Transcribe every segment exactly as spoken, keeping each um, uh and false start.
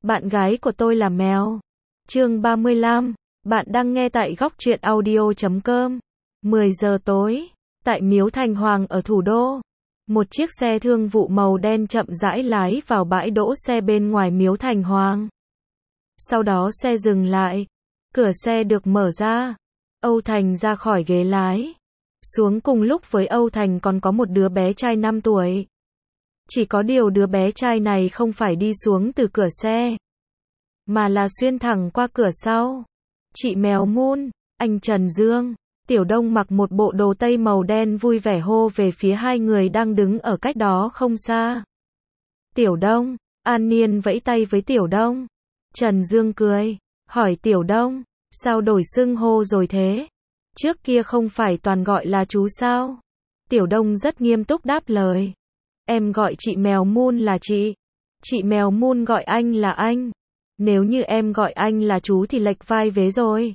Bạn gái của tôi là mèo. Chương ba mươi lăm. Bạn đang nghe tại góc truyện audio chấm com. mười giờ tối, tại Miếu Thành Hoàng ở thủ đô, một chiếc xe thương vụ màu đen chậm rãi lái vào bãi đỗ xe bên ngoài Miếu Thành Hoàng. Sau đó xe dừng lại, cửa xe được mở ra. Âu Thành ra khỏi ghế lái. Xuống cùng lúc với Âu Thành còn có một đứa bé trai năm tuổi. Chỉ có điều đứa bé trai này không phải đi xuống từ cửa xe, mà là xuyên thẳng qua cửa sau. Chị Mèo Moon, anh Trần Dương, Tiểu Đông mặc một bộ đồ tây màu đen vui vẻ hô về phía hai người đang đứng ở cách đó không xa. Tiểu Đông, An Niên vẫy tay với Tiểu Đông. Trần Dương cười, hỏi Tiểu Đông, sao đổi xưng hô rồi thế? Trước kia không phải toàn gọi là chú sao? Tiểu Đông rất nghiêm túc đáp lời. Em gọi chị Mèo Moon là chị. Chị Mèo Moon gọi anh là anh. Nếu như em gọi anh là chú thì lệch vai vế rồi.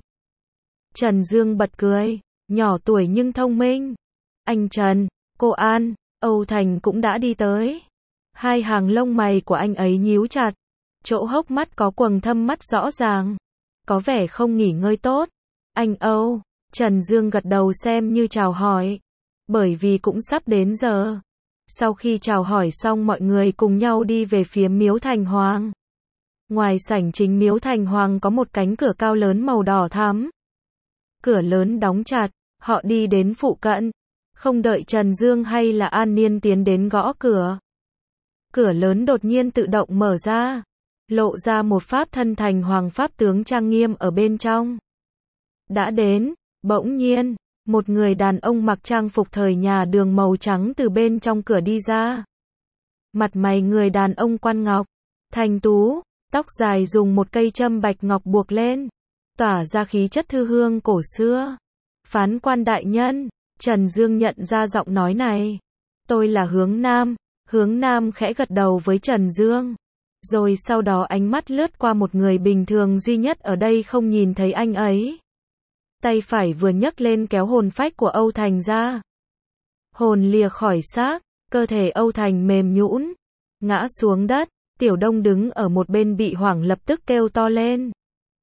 Trần Dương bật cười, nhỏ tuổi nhưng thông minh. Anh Trần, cô An, Âu Thành cũng đã đi tới. Hai hàng lông mày của anh ấy nhíu chặt, chỗ hốc mắt có quầng thâm mắt rõ ràng, có vẻ không nghỉ ngơi tốt. Anh Âu, Trần Dương gật đầu xem như chào hỏi, bởi vì cũng sắp đến giờ. Sau khi chào hỏi xong mọi người cùng nhau đi về phía Miếu Thành Hoàng. Ngoài sảnh chính Miếu Thành Hoàng có một cánh cửa cao lớn màu đỏ thắm. Cửa lớn đóng chặt, họ đi đến phụ cận, không đợi Trần Dương hay là An Niên tiến đến gõ cửa. Cửa lớn đột nhiên tự động mở ra, lộ ra một pháp thân thành hoàng pháp tướng trang nghiêm ở bên trong. Đã đến, bỗng nhiên, một người đàn ông mặc trang phục thời nhà Đường màu trắng từ bên trong cửa đi ra. Mặt mày người đàn ông quan ngọc, thanh tú, tóc dài dùng một cây châm bạch ngọc buộc lên, tỏa ra khí chất thư hương cổ xưa. Phán quan đại nhân, Trần Dương nhận ra giọng nói này. Tôi là Hướng Nam. Hướng Nam khẽ gật đầu với Trần Dương. Rồi sau đó ánh mắt lướt qua một người bình thường duy nhất ở đây không nhìn thấy anh ấy. Tay phải vừa nhấc lên kéo hồn phách của Âu Thành ra. Hồn lìa khỏi xác, cơ thể Âu Thành mềm nhũn, ngã xuống đất. Tiểu Đông đứng ở một bên bị hoảng lập tức kêu to lên.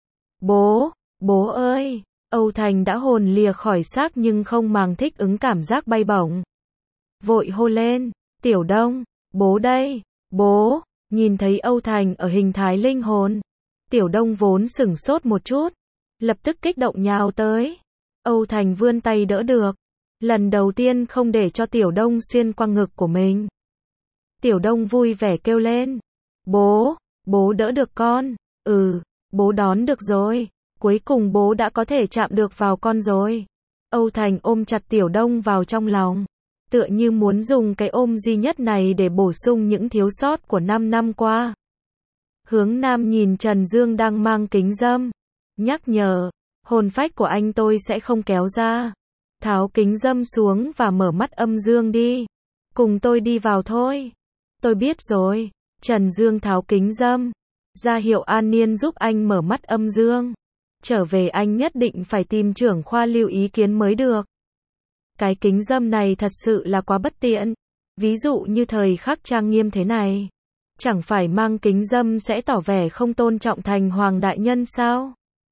Bố, bố ơi! Âu Thành đã hồn lìa khỏi xác nhưng không màng thích ứng cảm giác bay bổng. Vội hô lên, Tiểu Đông, bố đây, bố! Nhìn thấy Âu Thành ở hình thái linh hồn, Tiểu Đông vốn sửng sốt một chút, lập tức kích động nhào tới. Âu Thành vươn tay đỡ được, lần đầu tiên không để cho Tiểu Đông xuyên qua ngực của mình. Tiểu Đông vui vẻ kêu lên. Bố, bố đỡ được con. Ừ, bố đón được rồi. Cuối cùng bố đã có thể chạm được vào con rồi. Âu Thành ôm chặt Tiểu Đông vào trong lòng, tựa như muốn dùng cái ôm duy nhất này để bổ sung những thiếu sót của năm năm qua. Hướng Nam nhìn Trần Dương đang mang kính râm, nhắc nhở, hồn phách của anh tôi sẽ không kéo ra. Tháo kính râm xuống và mở mắt âm dương đi. Cùng tôi đi vào thôi. Tôi biết rồi. Trần Dương tháo kính râm, ra hiệu An Niên giúp anh mở mắt âm dương. Trở về anh nhất định phải tìm trưởng khoa lưu ý kiến mới được. Cái kính râm này thật sự là quá bất tiện. Ví dụ như thời khắc trang nghiêm thế này, chẳng phải mang kính râm sẽ tỏ vẻ không tôn trọng Thành Hoàng đại nhân sao?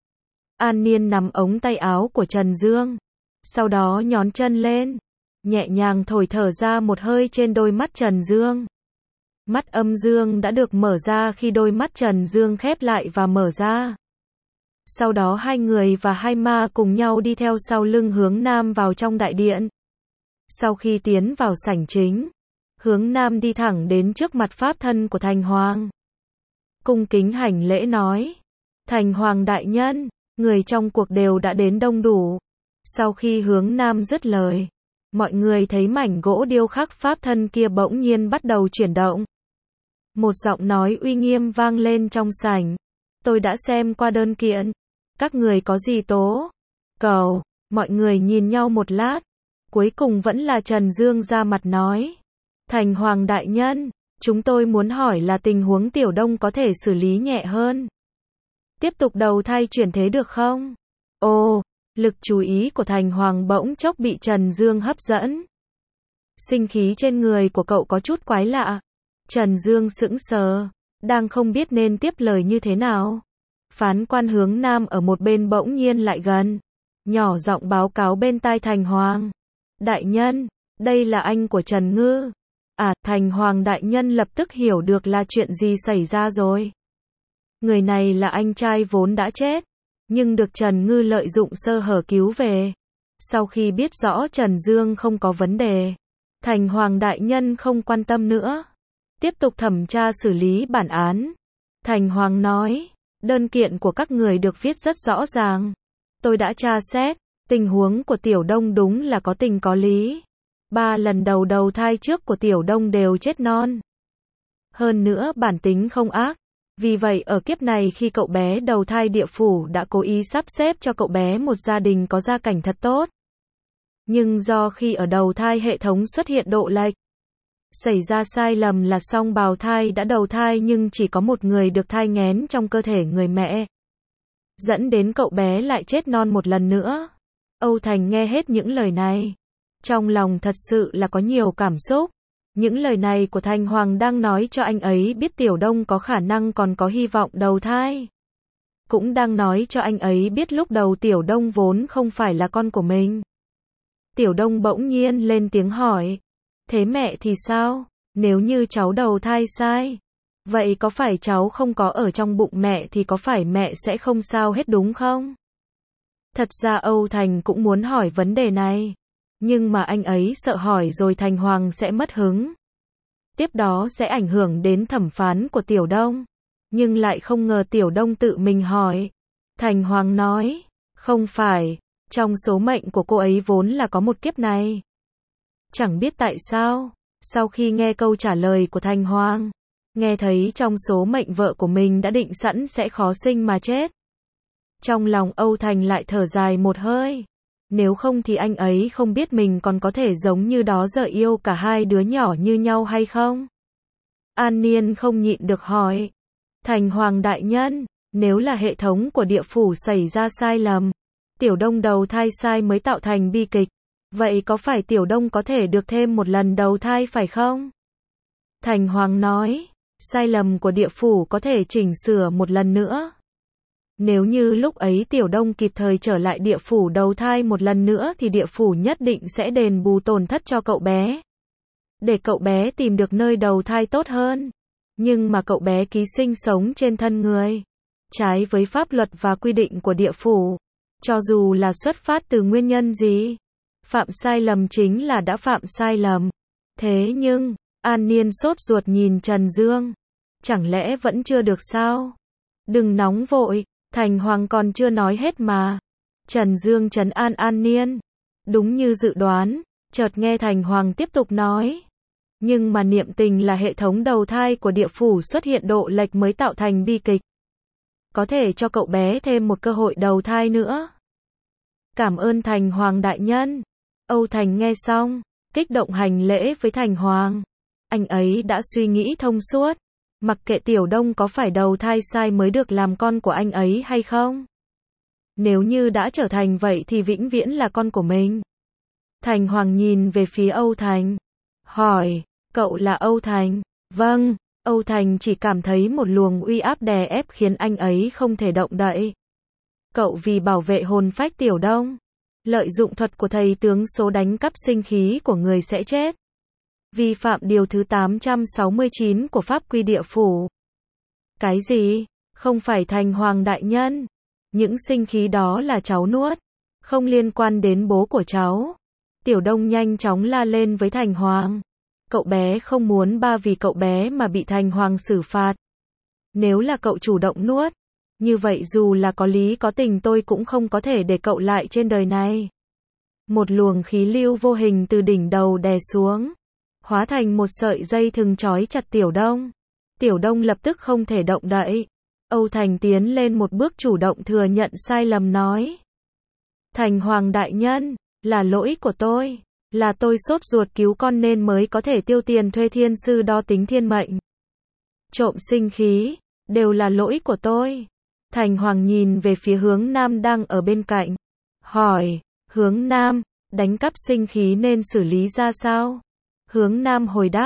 An Niên nắm ống tay áo của Trần Dương, sau đó nhón chân lên, nhẹ nhàng thổi thở ra một hơi trên đôi mắt Trần Dương. Mắt âm dương đã được mở ra khi đôi mắt Trần Dương khép lại và mở ra. Sau đó hai người và hai ma cùng nhau đi theo sau lưng Hướng Nam vào trong đại điện. Sau khi tiến vào sảnh chính, Hướng Nam đi thẳng đến trước mặt pháp thân của Thành Hoàng. Cung kính hành lễ nói. Thành Hoàng đại nhân, người trong cuộc đều đã đến đông đủ. Sau khi Hướng Nam dứt lời, mọi người thấy mảnh gỗ điêu khắc pháp thân kia bỗng nhiên bắt đầu chuyển động. Một giọng nói uy nghiêm vang lên trong sảnh. Tôi đã xem qua đơn kiện. Các người có gì tố cầu? Mọi người nhìn nhau một lát. Cuối cùng vẫn là Trần Dương ra mặt nói. Thành Hoàng đại nhân, chúng tôi muốn hỏi là tình huống Tiểu Đông có thể xử lý nhẹ hơn. Tiếp tục đầu thai chuyển thế được không? Ồ, lực chú ý của Thành Hoàng bỗng chốc bị Trần Dương hấp dẫn. Sinh khí trên người của cậu có chút quái lạ. Trần Dương sững sờ, đang không biết nên tiếp lời như thế nào. Phán quan Hướng Nam ở một bên bỗng nhiên lại gần, nhỏ giọng báo cáo bên tai Thành Hoàng. Đại nhân, đây là anh của Trần Ngư. À, Thành Hoàng đại nhân lập tức hiểu được là chuyện gì xảy ra rồi. Người này là anh trai vốn đã chết, nhưng được Trần Ngư lợi dụng sơ hở cứu về. Sau khi biết rõ Trần Dương không có vấn đề, Thành Hoàng đại nhân không quan tâm nữa, tiếp tục thẩm tra xử lý bản án. Thành Hoàng nói, đơn kiện của các người được viết rất rõ ràng. Tôi đã tra xét, tình huống của Tiểu Đông đúng là có tình có lý. Ba lần đầu đầu thai trước của Tiểu Đông đều chết non. Hơn nữa bản tính không ác. Vì vậy ở kiếp này khi cậu bé đầu thai địa phủ đã cố ý sắp xếp cho cậu bé một gia đình có gia cảnh thật tốt. Nhưng do khi ở đầu thai hệ thống xuất hiện độ lệch, xảy ra sai lầm là song bào thai đã đầu thai nhưng chỉ có một người được thai nghén trong cơ thể người mẹ. Dẫn đến cậu bé lại chết non một lần nữa. Âu Thành nghe hết những lời này. Trong lòng thật sự là có nhiều cảm xúc. Những lời này của Thành Hoàng đang nói cho anh ấy biết Tiểu Đông có khả năng còn có hy vọng đầu thai. Cũng đang nói cho anh ấy biết lúc đầu Tiểu Đông vốn không phải là con của mình. Tiểu Đông bỗng nhiên lên tiếng hỏi. Thế mẹ thì sao? Nếu như cháu đầu thai sai, vậy có phải cháu không có ở trong bụng mẹ thì có phải mẹ sẽ không sao hết đúng không? Thật ra Âu Thành cũng muốn hỏi vấn đề này. Nhưng mà anh ấy sợ hỏi rồi Thành Hoàng sẽ mất hứng. Tiếp đó sẽ ảnh hưởng đến thẩm phán của Tiểu Đông. Nhưng lại không ngờ Tiểu Đông tự mình hỏi. Thành Hoàng nói, không phải, trong số mệnh của cô ấy vốn là có một kiếp này. Chẳng biết tại sao, sau khi nghe câu trả lời của Thành Hoàng, nghe thấy trong số mệnh vợ của mình đã định sẵn sẽ khó sinh mà chết. Trong lòng Âu Thành lại thở dài một hơi. Nếu không thì anh ấy không biết mình còn có thể giống như đó giờ yêu cả hai đứa nhỏ như nhau hay không? An Niên không nhịn được hỏi. Thành Hoàng đại nhân, nếu là hệ thống của địa phủ xảy ra sai lầm, Tiểu Đông đầu thai sai mới tạo thành bi kịch, vậy có phải Tiểu Đông có thể được thêm một lần đầu thai phải không? Thành Hoàng nói, sai lầm của địa phủ có thể chỉnh sửa một lần nữa. Nếu như lúc ấy Tiểu Đông kịp thời trở lại địa phủ đầu thai một lần nữa thì địa phủ nhất định sẽ đền bù tổn thất cho cậu bé. Để cậu bé tìm được nơi đầu thai tốt hơn. Nhưng mà cậu bé ký sinh sống trên thân người, trái với pháp luật và quy định của địa phủ. Cho dù là xuất phát từ nguyên nhân gì, phạm sai lầm chính là đã phạm sai lầm. Thế nhưng, An Niên sốt ruột nhìn Trần Dương. Chẳng lẽ vẫn chưa được sao? Đừng nóng vội. Thành Hoàng còn chưa nói hết mà. Trần Dương trấn an An Niên. Đúng như dự đoán, chợt nghe Thành Hoàng tiếp tục nói. Nhưng mà niệm tình là hệ thống đầu thai của địa phủ xuất hiện độ lệch mới tạo thành bi kịch. Có thể cho cậu bé thêm một cơ hội đầu thai nữa. Cảm ơn Thành Hoàng đại nhân. Âu Thành nghe xong, kích động hành lễ với Thành Hoàng. Anh ấy đã suy nghĩ thông suốt. Mặc kệ Tiểu Đông có phải đầu thai sai mới được làm con của anh ấy hay không? Nếu như đã trở thành vậy thì vĩnh viễn là con của mình. Thành Hoàng nhìn về phía Âu Thành. Hỏi, cậu là Âu Thành? Vâng, Âu Thành chỉ cảm thấy một luồng uy áp đè ép khiến anh ấy không thể động đậy. Cậu vì bảo vệ hồn phách Tiểu Đông, lợi dụng thuật của thầy tướng số đánh cắp sinh khí của người sẽ chết. Vi phạm điều thứ tám trăm sáu mươi chín của pháp quy địa phủ. Cái gì? Không phải Thành Hoàng đại nhân. Những sinh khí đó là cháu nuốt. Không liên quan đến bố của cháu. Tiểu Đông nhanh chóng la lên với Thành Hoàng. Cậu bé không muốn ba vì cậu bé mà bị Thành Hoàng xử phạt. Nếu là cậu chủ động nuốt, như vậy dù là có lý có tình tôi cũng không có thể để cậu lại trên đời này. Một luồng khí lưu vô hình từ đỉnh đầu đè xuống, hóa thành một sợi dây thừng trói chặt Tiểu Đông. Tiểu Đông lập tức không thể động đậy. Âu Thành tiến lên một bước chủ động thừa nhận sai lầm nói. Thành Hoàng đại nhân, là lỗi của tôi. Là tôi sốt ruột cứu con nên mới có thể tiêu tiền thuê thiên sư đo tính thiên mệnh. Trộm sinh khí, đều là lỗi của tôi. Thành Hoàng nhìn về phía Hướng Nam đang ở bên cạnh. Hỏi, Hướng Nam, đánh cắp sinh khí nên xử lý ra sao? Hướng Nam hồi đáp,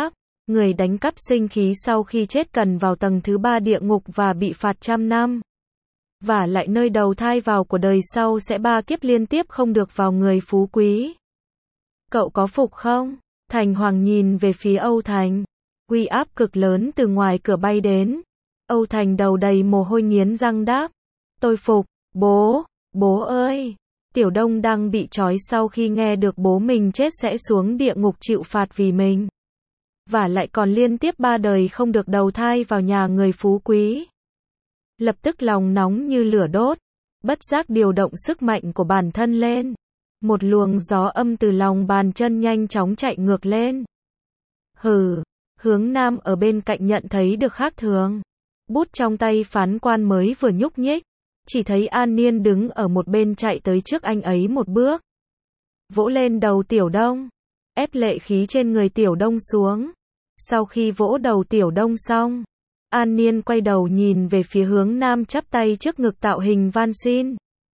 Người đánh cắp sinh khí sau khi chết cần vào tầng thứ ba địa ngục và bị phạt trăm năm. Và lại nơi đầu thai vào của đời sau sẽ ba kiếp liên tiếp không được vào người phú quý. Cậu có phục không? Thành Hoàng nhìn về phía Âu Thành. Uy áp cực lớn từ ngoài cửa bay đến. Âu Thành đầu đầy mồ hôi nghiến răng đáp. Tôi phục, bố, bố ơi. Tiểu Đông đang bị trói sau khi nghe được bố mình chết sẽ xuống địa ngục chịu phạt vì mình. Và lại còn liên tiếp ba đời không được đầu thai vào nhà người phú quý. Lập tức lòng nóng như lửa đốt, bất giác điều động sức mạnh của bản thân lên. Một luồng gió âm từ lòng bàn chân nhanh chóng chạy ngược lên. Hừ, Hướng Nam ở bên cạnh nhận thấy được khác thường. Bút trong tay phán quan mới vừa nhúc nhích, chỉ thấy An Niên đứng ở một bên chạy tới trước anh ấy một bước. Vỗ lên đầu Tiểu Đông, ép lệ khí trên người Tiểu Đông xuống. Sau khi vỗ đầu Tiểu Đông xong, An Niên quay đầu nhìn về phía Hướng Nam chắp tay trước ngực tạo hình van xin.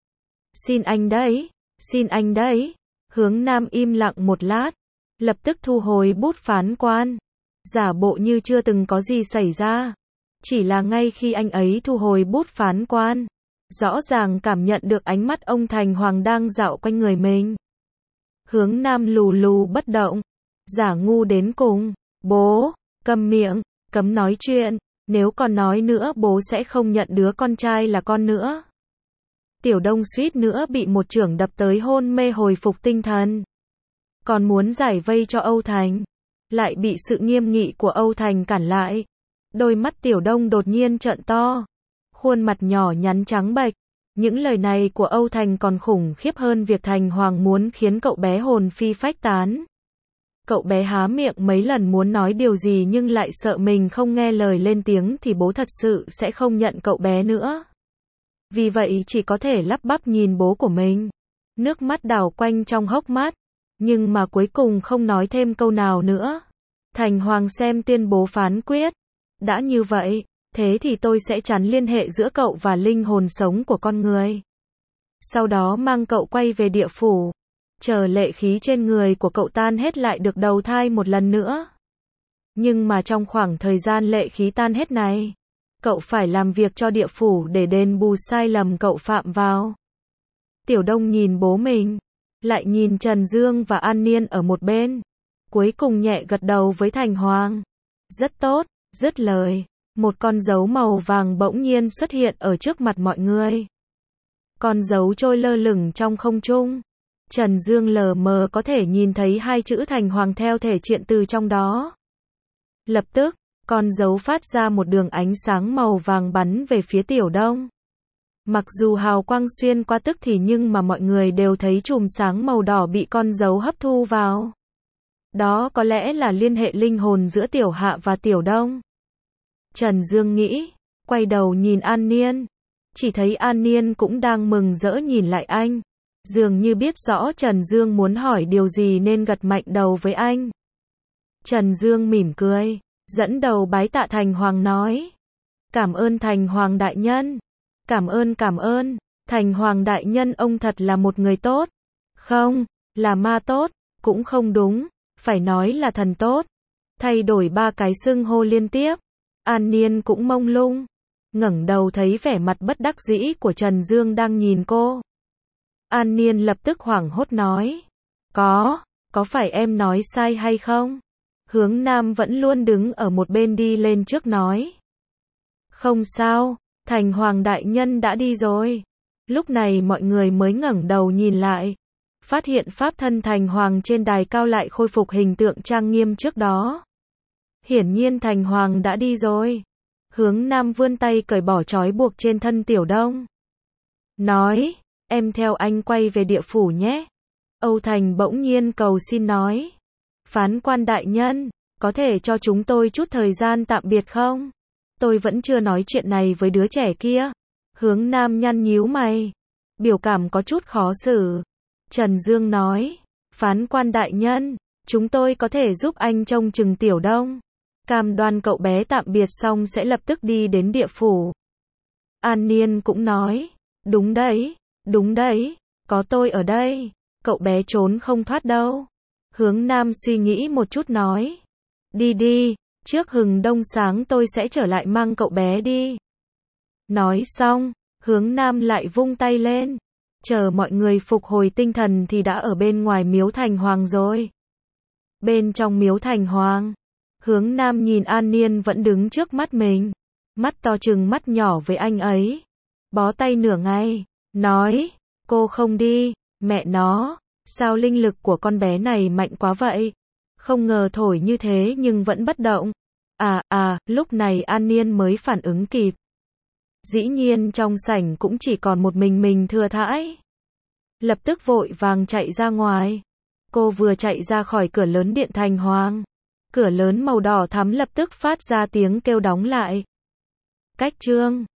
Xin anh đấy, xin anh đấy. Hướng Nam im lặng một lát, lập tức thu hồi bút phán quan, giả bộ như chưa từng có gì xảy ra. Chỉ là ngay khi anh ấy thu hồi bút phán quan, rõ ràng cảm nhận được ánh mắt ông Thành Hoàng đang dạo quanh người mình. Hướng Nam lù lù bất động, giả ngu đến cùng. Bố, câm miệng, cấm nói chuyện, nếu còn nói nữa bố sẽ không nhận đứa con trai là con nữa. Tiểu Đông suýt nữa bị một chưởng đập tới hôn mê hồi phục tinh thần. Còn muốn giải vây cho Âu Thành, lại bị sự nghiêm nghị của Âu Thành cản lại. Đôi mắt Tiểu Đông đột nhiên trợn to, khuôn mặt nhỏ nhắn trắng bệch. Những lời này của Âu Thành còn khủng khiếp hơn việc Thành Hoàng muốn khiến cậu bé hồn phi phách tán. Cậu bé há miệng mấy lần muốn nói điều gì nhưng lại sợ mình không nghe lời lên tiếng thì bố thật sự sẽ không nhận cậu bé nữa. Vì vậy chỉ có thể lắp bắp nhìn bố của mình. Nước mắt đảo quanh trong hốc mắt, nhưng mà cuối cùng không nói thêm câu nào nữa. Thành Hoàng xem tuyên bố phán quyết. Đã như vậy, thế thì tôi sẽ chắn liên hệ giữa cậu và linh hồn sống của con người. Sau đó mang cậu quay về địa phủ. Chờ lệ khí trên người của cậu tan hết lại được đầu thai một lần nữa. Nhưng mà trong khoảng thời gian lệ khí tan hết này, cậu phải làm việc cho địa phủ để đền bù sai lầm cậu phạm vào. Tiểu Đông nhìn bố mình, lại nhìn Trần Dương và An Niên ở một bên. Cuối cùng nhẹ gật đầu với Thành Hoàng. Rất tốt, dứt lời, một con dấu màu vàng bỗng nhiên xuất hiện ở trước mặt mọi người. Con dấu trôi lơ lửng trong không trung. Trần Dương lờ mờ có thể nhìn thấy hai chữ Thành Hoàng theo thể triện từ trong đó. Lập tức, con dấu phát ra một đường ánh sáng màu vàng bắn về phía Tiểu Đông. Mặc dù hào quang xuyên qua tức thì nhưng mà mọi người đều thấy chùm sáng màu đỏ bị con dấu hấp thu vào. Đó có lẽ là liên hệ linh hồn giữa Tiểu Hạ và Tiểu Đông. Trần Dương nghĩ, quay đầu nhìn An Niên. Chỉ thấy An Niên cũng đang mừng rỡ nhìn lại anh. Dường như biết rõ Trần Dương muốn hỏi điều gì nên gật mạnh đầu với anh. Trần Dương mỉm cười, dẫn đầu bái tạ Thành Hoàng nói. Cảm ơn Thành Hoàng đại nhân. Cảm ơn cảm ơn, Thành Hoàng đại nhân ông thật là một người tốt. Không, là ma tốt, cũng không đúng, phải nói là thần tốt. Thay đổi ba cái xưng hô liên tiếp. An Niên cũng mông lung, ngẩng đầu thấy vẻ mặt bất đắc dĩ của Trần Dương đang nhìn cô. An Niên lập tức hoảng hốt nói. Có, có phải em nói sai hay không? Hướng Nam vẫn luôn đứng ở một bên đi lên trước nói. Không sao, Thành Hoàng đại nhân đã đi rồi. Lúc này mọi người mới ngẩng đầu nhìn lại. Phát hiện pháp thân Thành Hoàng trên đài cao lại khôi phục hình tượng trang nghiêm trước đó. Hiển nhiên Thành Hoàng đã đi rồi. Hướng Nam vươn tay cởi bỏ trói buộc trên thân Tiểu Đông. Nói, em theo anh quay về địa phủ nhé. Âu Thành bỗng nhiên cầu xin nói. Phán quan đại nhân, có thể cho chúng tôi chút thời gian tạm biệt không? Tôi vẫn chưa nói chuyện này với đứa trẻ kia. Hướng Nam nhăn nhíu mày, biểu cảm có chút khó xử. Trần Dương nói, phán quan đại nhân, chúng tôi có thể giúp anh trông chừng Tiểu Đông. Cam đoan cậu bé tạm biệt xong sẽ lập tức đi đến địa phủ. An Niên cũng nói, đúng đấy, đúng đấy, có tôi ở đây, cậu bé trốn không thoát đâu. Hướng Nam suy nghĩ một chút nói, đi đi, Trước hừng đông sáng tôi sẽ trở lại mang cậu bé đi. Nói xong, Hướng Nam lại vung tay lên. Chờ mọi người phục hồi tinh thần thì đã ở bên ngoài miếu Thành Hoàng rồi. Bên trong miếu Thành Hoàng, Hướng Nam nhìn An Niên vẫn đứng trước mắt mình. Mắt to trừng mắt nhỏ với anh ấy. Bó tay nửa ngày, nói, cô không đi, mẹ nó, sao linh lực của con bé này mạnh quá vậy? Không ngờ thổi như thế nhưng vẫn bất động. À, à, lúc này An Niên mới phản ứng kịp. Dĩ nhiên trong sảnh cũng chỉ còn một mình mình thừa thãi. Lập tức vội vàng chạy ra ngoài. Cô vừa chạy ra khỏi cửa lớn điện Thành Hoàng. Cửa lớn màu đỏ thắm lập tức phát ra tiếng kêu đóng lại. Cách chương